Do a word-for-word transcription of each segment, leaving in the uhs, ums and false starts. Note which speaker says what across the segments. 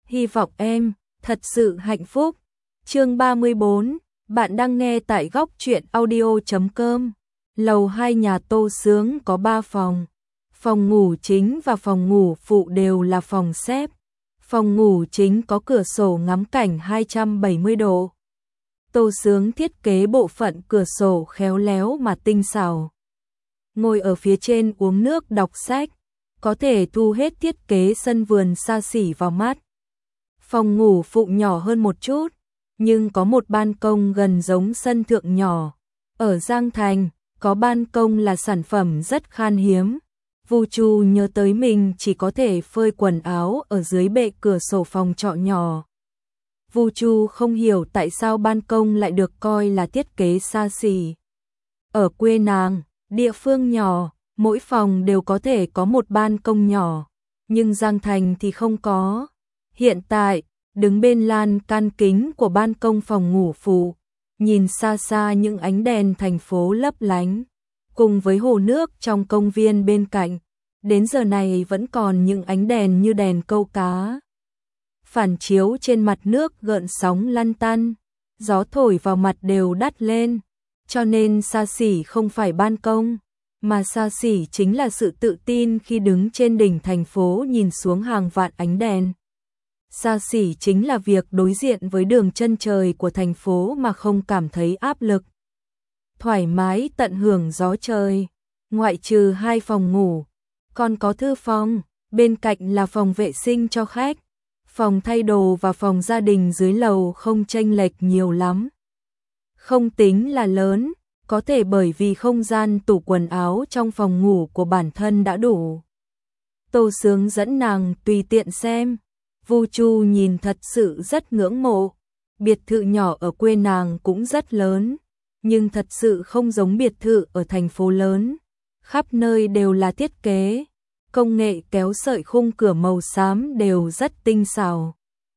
Speaker 1: Hy vọng em thật sự hạnh phúc. Chương ba mươi bốn, bạn đang nghe tại góc truyện audio chấm com. Lầu hai nhà Tô Sướng có ba phòng. Phòng ngủ chính và phòng ngủ phụ đều là phòng xếp. Phòng ngủ chính có cửa sổ ngắm cảnh hai trăm bảy mươi độ. Tô Sướng thiết kế bộ phận cửa sổ khéo léo mà tinh xảo. Ngồi ở phía trên uống nước đọc sách, có thể thu hết thiết kế sân vườn xa xỉ vào mắt. Phòng ngủ phụ nhỏ hơn một chút, nhưng có một ban công gần giống sân thượng nhỏ. Ở Giang Thành, có ban công là sản phẩm rất khan hiếm. Vu Chu nhớ tới mình chỉ có thể phơi quần áo ở dưới bệ cửa sổ phòng trọ nhỏ. Vu Chu không hiểu tại sao ban công lại được coi là thiết kế xa xỉ. Ở quê nàng, địa phương nhỏ, mỗi phòng đều có thể có một ban công nhỏ, nhưng Giang Thành thì không có. Hiện tại, đứng bên lan can kính của ban công phòng ngủ phụ, nhìn xa xa những ánh đèn thành phố lấp lánh, cùng với hồ nước trong công viên bên cạnh, đến giờ này vẫn còn những ánh đèn như đèn câu cá. Phản chiếu trên mặt nước gợn sóng lăn tăn, gió thổi vào mặt đều đắt lên, cho nên xa xỉ không phải ban công, mà xa xỉ chính là sự tự tin khi đứng trên đỉnh thành phố nhìn xuống hàng vạn ánh đèn. Xa xỉ chính là việc đối diện với đường chân trời của thành phố mà không cảm thấy áp lực. Thoải mái tận hưởng gió trời, ngoại trừ hai phòng ngủ, còn có thư phòng, bên cạnh là phòng vệ sinh cho khách. Phòng thay đồ và phòng gia đình dưới lầu không chênh lệch nhiều lắm. Không tính là lớn, có thể bởi vì không gian tủ quần áo trong phòng ngủ của bản thân đã đủ. Tô Sướng dẫn nàng tùy tiện xem. Vu Chu nhìn thật sự rất ngưỡng mộ. Biệt thự nhỏ ở quê nàng cũng rất lớn, nhưng thật sự không giống biệt thự ở thành phố lớn. Khắp nơi đều là thiết kế, công nghệ kéo sợi khung cửa màu xám đều rất tinh xảo.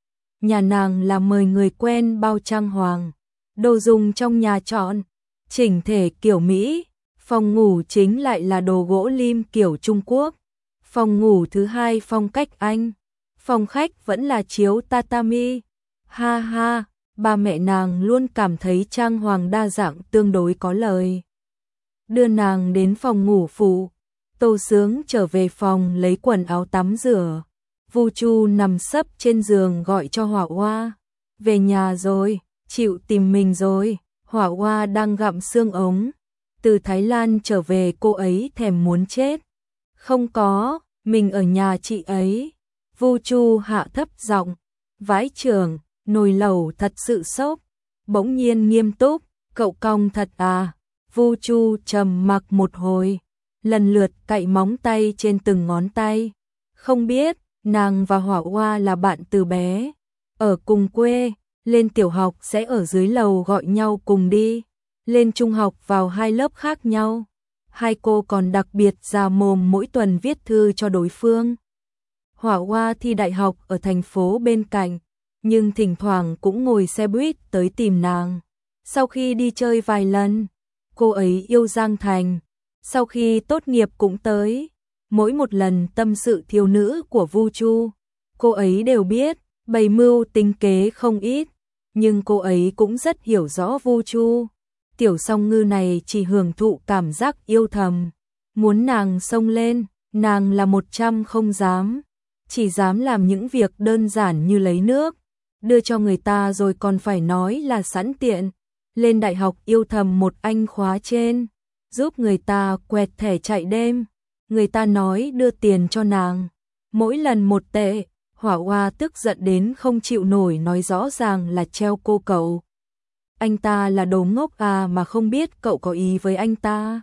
Speaker 1: Nhà nàng là mời người quen bao trang hoàng, đồ dùng trong nhà chọn, chỉnh thể kiểu Mỹ, phòng ngủ chính lại là đồ gỗ lim kiểu Trung Quốc. Phòng ngủ thứ hai phong cách Anh, phòng khách vẫn là chiếu tatami. Ha ha, ba mẹ nàng luôn cảm thấy trang hoàng đa dạng tương đối có lời. Đưa nàng đến phòng ngủ phụ, Tô Sướng trở về phòng lấy quần áo tắm rửa. Vu Chu nằm sấp trên giường gọi cho Hỏa Hoa. Về nhà rồi, chịu tìm mình rồi. Hỏa Hoa đang gặm xương ống. Từ Thái Lan trở về cô ấy thèm muốn chết. Không có, mình ở nhà chị ấy. Vu Chu hạ thấp giọng. Vãi trưởng, nồi lẩu thật sự sốc. Bỗng nhiên nghiêm túc, cậu cong thật à. Vu Chu trầm mặc một hồi, lần lượt cạy móng tay trên từng ngón tay. Không biết, nàng và Hỏa Hoa là bạn từ bé, ở cùng quê, lên tiểu học sẽ ở dưới lầu gọi nhau cùng đi, lên trung học vào hai lớp khác nhau. Hai cô còn đặc biệt ra mồm mỗi tuần viết thư cho đối phương. Hỏa Hoa thi đại học ở thành phố bên cạnh, nhưng thỉnh thoảng cũng ngồi xe buýt tới tìm nàng. Sau khi đi chơi vài lần, cô ấy yêu Giang Thành. Sau khi tốt nghiệp cũng tới, mỗi một lần tâm sự thiếu nữ của Vu Chu, cô ấy đều biết, bày mưu tính kế không ít, nhưng cô ấy cũng rất hiểu rõ Vu Chu. Tiểu song ngư này chỉ hưởng thụ cảm giác yêu thầm, muốn nàng xông lên, nàng là một trăm không dám, chỉ dám làm những việc đơn giản như lấy nước, đưa cho người ta rồi còn phải nói là sẵn tiện. Lên đại học yêu thầm một anh khóa trên, giúp người ta quẹt thẻ chạy đêm, người ta nói đưa tiền cho nàng, mỗi lần một tệ. Hỏa Hoa tức giận đến không chịu nổi, nói rõ ràng là treo cô cậu. Anh ta là đồ ngốc à mà không biết cậu có ý với anh ta.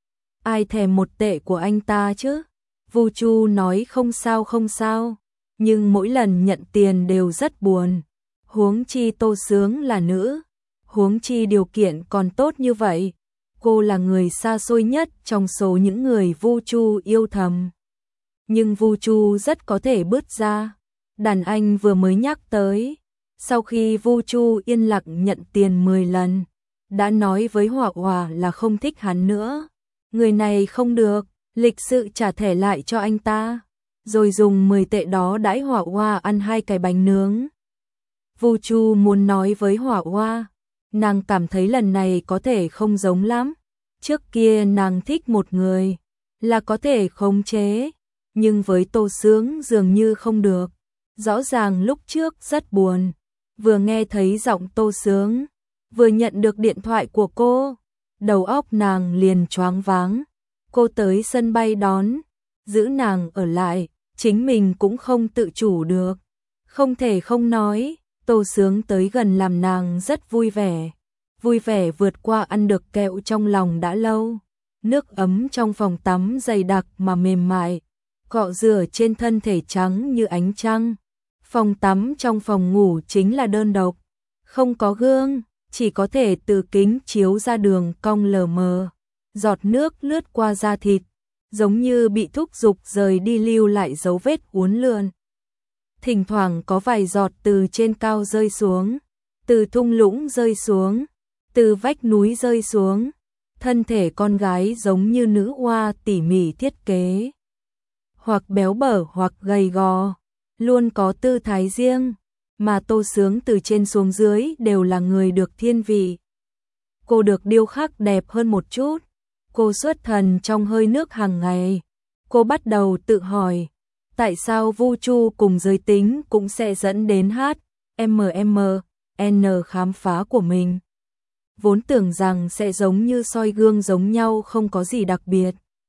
Speaker 1: Ai thèm một tệ của anh ta chứ? Vu Chu nói không sao không sao, nhưng mỗi lần nhận tiền đều rất buồn. Huống chi Tô Sướng là nữ, huống chi điều kiện còn tốt như vậy. Cô là người xa xôi nhất trong số những người Vu Chu yêu thầm. Nhưng Vu Chu rất có thể bứt ra. Đàn anh vừa mới nhắc tới, sau khi Vu Chu yên lặng nhận tiền mười lần, đã nói với Hỏa Hoa là không thích hắn nữa. Người này không được, lịch sự trả thẻ lại cho anh ta. rồi dùng mười tệ đó đãi Hỏa Hoa ăn hai cái bánh nướng. Vu Chu muốn nói với Hỏa Hoa, nàng cảm thấy lần này có thể không giống lắm. Trước kia nàng thích một người, là có thể khống chế, nhưng với Tô Sướng dường như không được. Rõ ràng lúc trước rất buồn, vừa nghe thấy giọng Tô Sướng, vừa nhận được điện thoại của cô, đầu óc nàng liền choáng váng. Cô tới sân bay đón, giữ nàng ở lại, chính mình cũng không tự chủ được. Không thể không nói, Tô Sướng tới gần làm nàng rất vui vẻ. Vui vẻ vượt qua ăn được kẹo trong lòng đã lâu. Nước ấm trong phòng tắm dày đặc mà mềm mại, cọ rửa trên thân thể trắng như ánh trăng. Phòng tắm trong phòng ngủ chính là đơn độc, không có gương, chỉ có thể từ kính chiếu ra đường cong lờ mờ. Giọt nước lướt qua da thịt, giống như bị thúc giục rời đi lưu lại dấu vết uốn lượn. Thỉnh thoảng có vài giọt từ trên cao rơi xuống, từ thung lũng rơi xuống, từ vách núi rơi xuống. Thân thể con gái giống như nữ hoa tỉ mỉ thiết kế, hoặc béo bở hoặc gầy gò, luôn có tư thái riêng, mà Tô Sướng từ trên xuống dưới đều là người được thiên vị. Cô được điêu khắc đẹp hơn một chút, cô xuất thần trong hơi nước hàng ngày. Cô bắt đầu tự hỏi, tại sao Vu Chu cùng giới tính cũng sẽ dẫn đến H M M N khám phá của mình. Vốn tưởng rằng sẽ giống như soi gương giống nhau không có gì đặc biệt.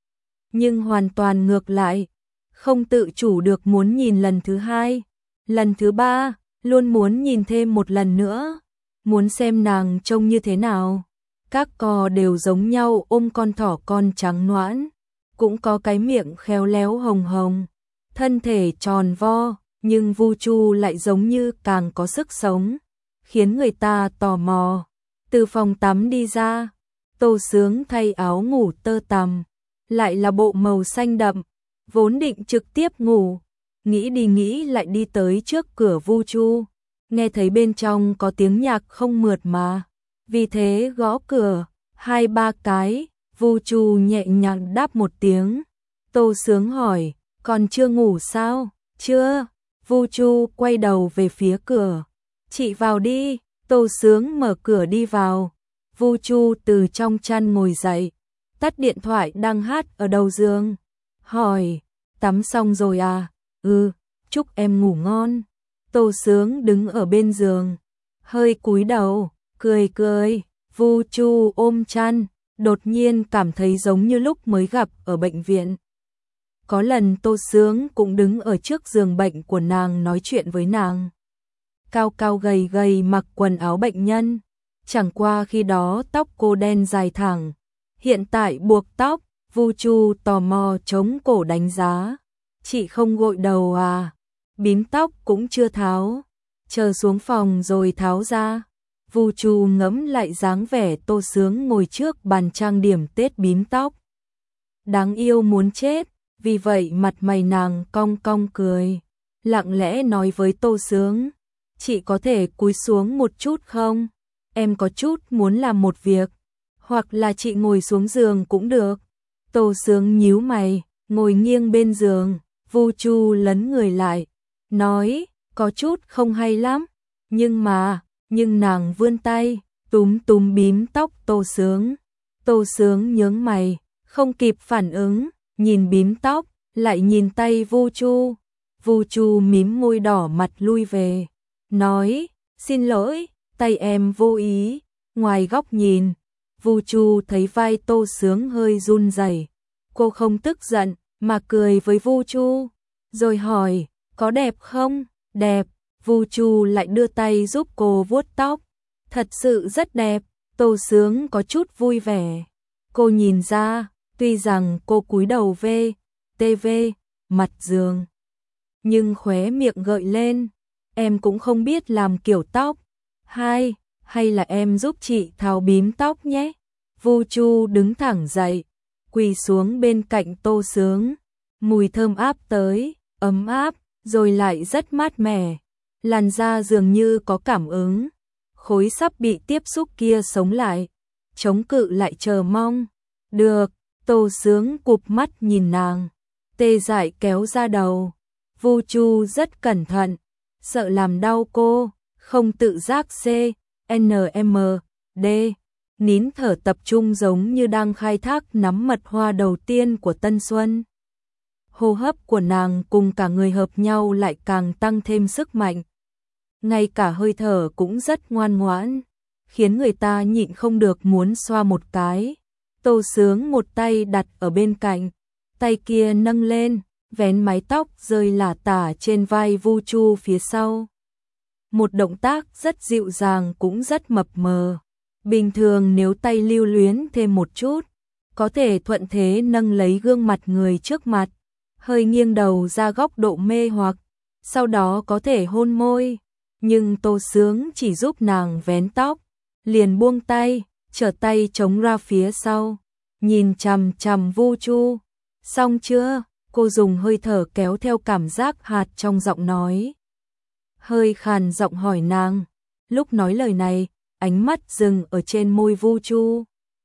Speaker 1: Nhưng hoàn toàn ngược lại, không tự chủ được muốn nhìn lần thứ hai, lần thứ ba, luôn muốn nhìn thêm một lần nữa, muốn xem nàng trông như thế nào. Các cò đều giống nhau ôm con thỏ con trắng nõn, cũng có cái miệng khéo léo hồng hồng, thân thể tròn vo, nhưng Vu Chu lại giống như càng có sức sống, khiến người ta tò mò. Từ phòng tắm đi ra, Tô Sướng thay áo ngủ tơ tằm, lại là bộ màu xanh đậm, vốn định trực tiếp ngủ, nghĩ đi nghĩ lại đi tới trước cửa Vu Chu, nghe thấy bên trong có tiếng nhạc không mượt mà, vì thế gõ cửa, hai ba cái, Vu Chu nhẹ nhàng đáp một tiếng. Tô Sướng hỏi, còn chưa ngủ sao? Chưa. Vu Chu quay đầu về phía cửa, chị vào đi. Tô Sướng mở cửa đi vào. Vu Chu từ trong chăn ngồi dậy, tắt điện thoại đang hát ở đầu giường, hỏi, tắm xong rồi à? Ừ, chúc em ngủ ngon. Tô Sướng đứng ở bên giường, hơi cúi đầu, cười cười. Vu Chu ôm chăn, đột nhiên cảm thấy giống như lúc mới gặp ở bệnh viện. Có lần Tô Sướng cũng đứng ở trước giường bệnh của nàng nói chuyện với nàng. Cao cao gầy gầy mặc quần áo bệnh nhân, chẳng qua khi đó tóc cô đen dài thẳng, hiện tại buộc tóc. Vu Chu tò mò chống cổ đánh giá, chị không gội đầu à? Bím tóc cũng chưa tháo, chờ xuống phòng rồi tháo ra. Vu Chu ngẫm lại dáng vẻ Tô Sướng ngồi trước bàn trang điểm tết bím tóc, đáng yêu muốn chết, vì vậy mặt mày nàng cong cong cười, lặng lẽ nói với Tô Sướng, chị có thể cúi xuống một chút không? Em có chút muốn làm một việc, hoặc là chị ngồi xuống giường cũng được. Tô Sướng nhíu mày, ngồi nghiêng bên giường. Vu Chu lấn người lại, nói, có chút không hay lắm, nhưng mà, nhưng nàng vươn tay, túm túm bím tóc Tô Sướng. Tô Sướng nhướng mày, không kịp phản ứng, nhìn bím tóc, lại nhìn tay Vu Chu. Vu Chu mím môi đỏ mặt lui về, nói, xin lỗi, tay em vô ý. Ngoài góc nhìn, Vu Chu thấy vai Tô Sướng hơi run rẩy. Cô không tức giận, mà cười với Vu Chu, rồi hỏi, có đẹp không? Đẹp. Vu Chu lại đưa tay giúp cô vuốt tóc. Thật sự rất đẹp. Tô Sướng có chút vui vẻ. Cô nhìn ra, tuy rằng cô cúi đầu về ti vi, mặt giường, nhưng khóe miệng gợi lên, em cũng không biết làm kiểu tóc. Hai, hay là em giúp chị tháo bím tóc nhé. Vu Chu đứng thẳng dậy, quỳ xuống bên cạnh Tô Sướng. Mùi thơm áp tới, ấm áp, rồi lại rất mát mẻ. Làn da dường như có cảm ứng. Khối sắp bị tiếp xúc kia sống lại, chống cự lại chờ mong. Được. Tô Sướng cụp mắt nhìn nàng. tê dại kéo ra đầu. Vu Chu rất cẩn thận, sợ làm đau cô, không tự giác C, N M, D, nín thở tập trung giống như đang khai thác nắm mật hoa đầu tiên của tân xuân. Hô hấp của nàng cùng cả người hợp nhau lại càng tăng thêm sức mạnh. Ngay cả hơi thở cũng rất ngoan ngoãn, khiến người ta nhịn không được muốn xoa một cái. Tô Sướng một tay đặt ở bên cạnh, tay kia nâng lên, vén mái tóc rơi lả tả trên vai Vu Chu phía sau. Một động tác rất dịu dàng cũng rất mập mờ. Bình thường nếu tay lưu luyến thêm một chút, có thể thuận thế nâng lấy gương mặt người trước mặt, hơi nghiêng đầu ra góc độ mê hoặc, sau đó có thể hôn môi. Nhưng Tô Sướng chỉ giúp nàng vén tóc, liền buông tay, trở tay chống ra phía sau, nhìn chằm chằm Vu Chu. Xong chưa? Cô dùng hơi thở kéo theo cảm giác hạt trong giọng nói. Hơi khàn giọng hỏi nàng. Lúc nói lời này, ánh mắt dừng ở trên môi Vu Chu.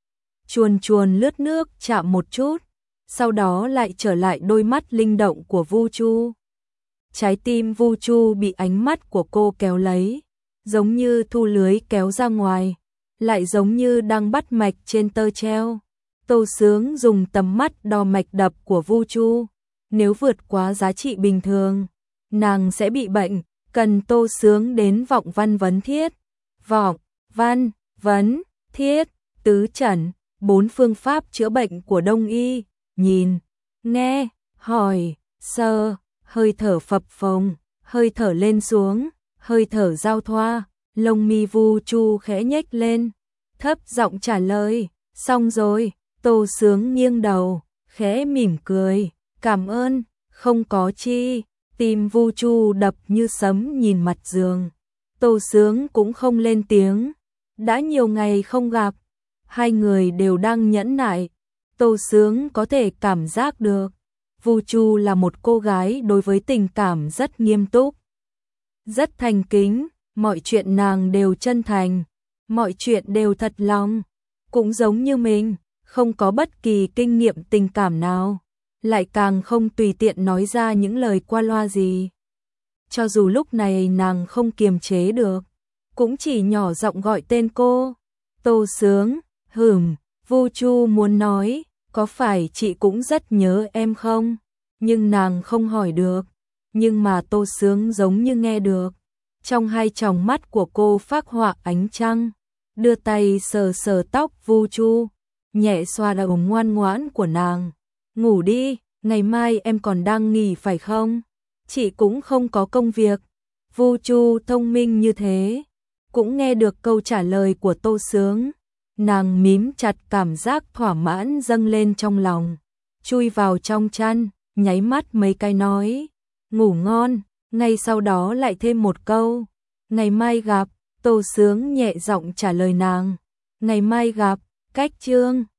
Speaker 1: Chuồn chuồn lướt nước chạm một chút, sau đó lại trở lại đôi mắt linh động của Vu Chu. Trái tim Vu Chu bị ánh mắt của cô kéo lấy, giống như thu lưới kéo ra ngoài, lại giống như đang bắt mạch trên tơ treo. Tô Sướng dùng tầm mắt đo mạch đập của Vu Chu, nếu vượt quá giá trị bình thường, nàng sẽ bị bệnh, cần Tô Sướng đến vọng văn vấn thiết. Vọng, văn, vấn, thiết, tứ trần, bốn phương pháp chữa bệnh của Đông y, nhìn, nghe, hỏi, sờ, hơi thở phập phồng, hơi thở lên xuống, hơi thở giao thoa, lông mi Vu Chu khẽ nhếch lên, thấp giọng trả lời, xong rồi. Tô Sướng nghiêng đầu, khẽ mỉm cười, cảm ơn, không có chi. Tim Vu Chu đập như sấm nhìn mặt giường. Tô Sướng cũng không lên tiếng, đã nhiều ngày không gặp, hai người đều đang nhẫn nại. Tô Sướng có thể cảm giác được, Vu Chu là một cô gái đối với tình cảm rất nghiêm túc, rất thành kính, mọi chuyện nàng đều chân thành, mọi chuyện đều thật lòng, cũng giống như mình, không có bất kỳ kinh nghiệm tình cảm nào, lại càng không tùy tiện nói ra những lời qua loa gì. Cho dù lúc này nàng không kiềm chế được, cũng chỉ nhỏ giọng gọi tên cô. Tô Sướng, hửm, Vu Chu muốn nói, có phải chị cũng rất nhớ em không? Nhưng nàng không hỏi được, nhưng mà Tô Sướng giống như nghe được. Trong hai tròng mắt của cô phác họa ánh trăng, đưa tay sờ sờ tóc Vu Chu, nhẹ xoa đầu ngoan ngoãn của nàng. Ngủ đi, ngày mai em còn đang nghỉ phải không? Chị cũng không có công việc. Vu Chu thông minh như thế, cũng nghe được câu trả lời của Tô Sướng. Nàng mím chặt, cảm giác thỏa mãn dâng lên trong lòng, chui vào trong chăn, nháy mắt mấy cái nói, ngủ ngon, ngay sau đó lại thêm một câu, ngày mai gặp. Tô Sướng nhẹ giọng trả lời nàng, ngày mai gặp. Cách chương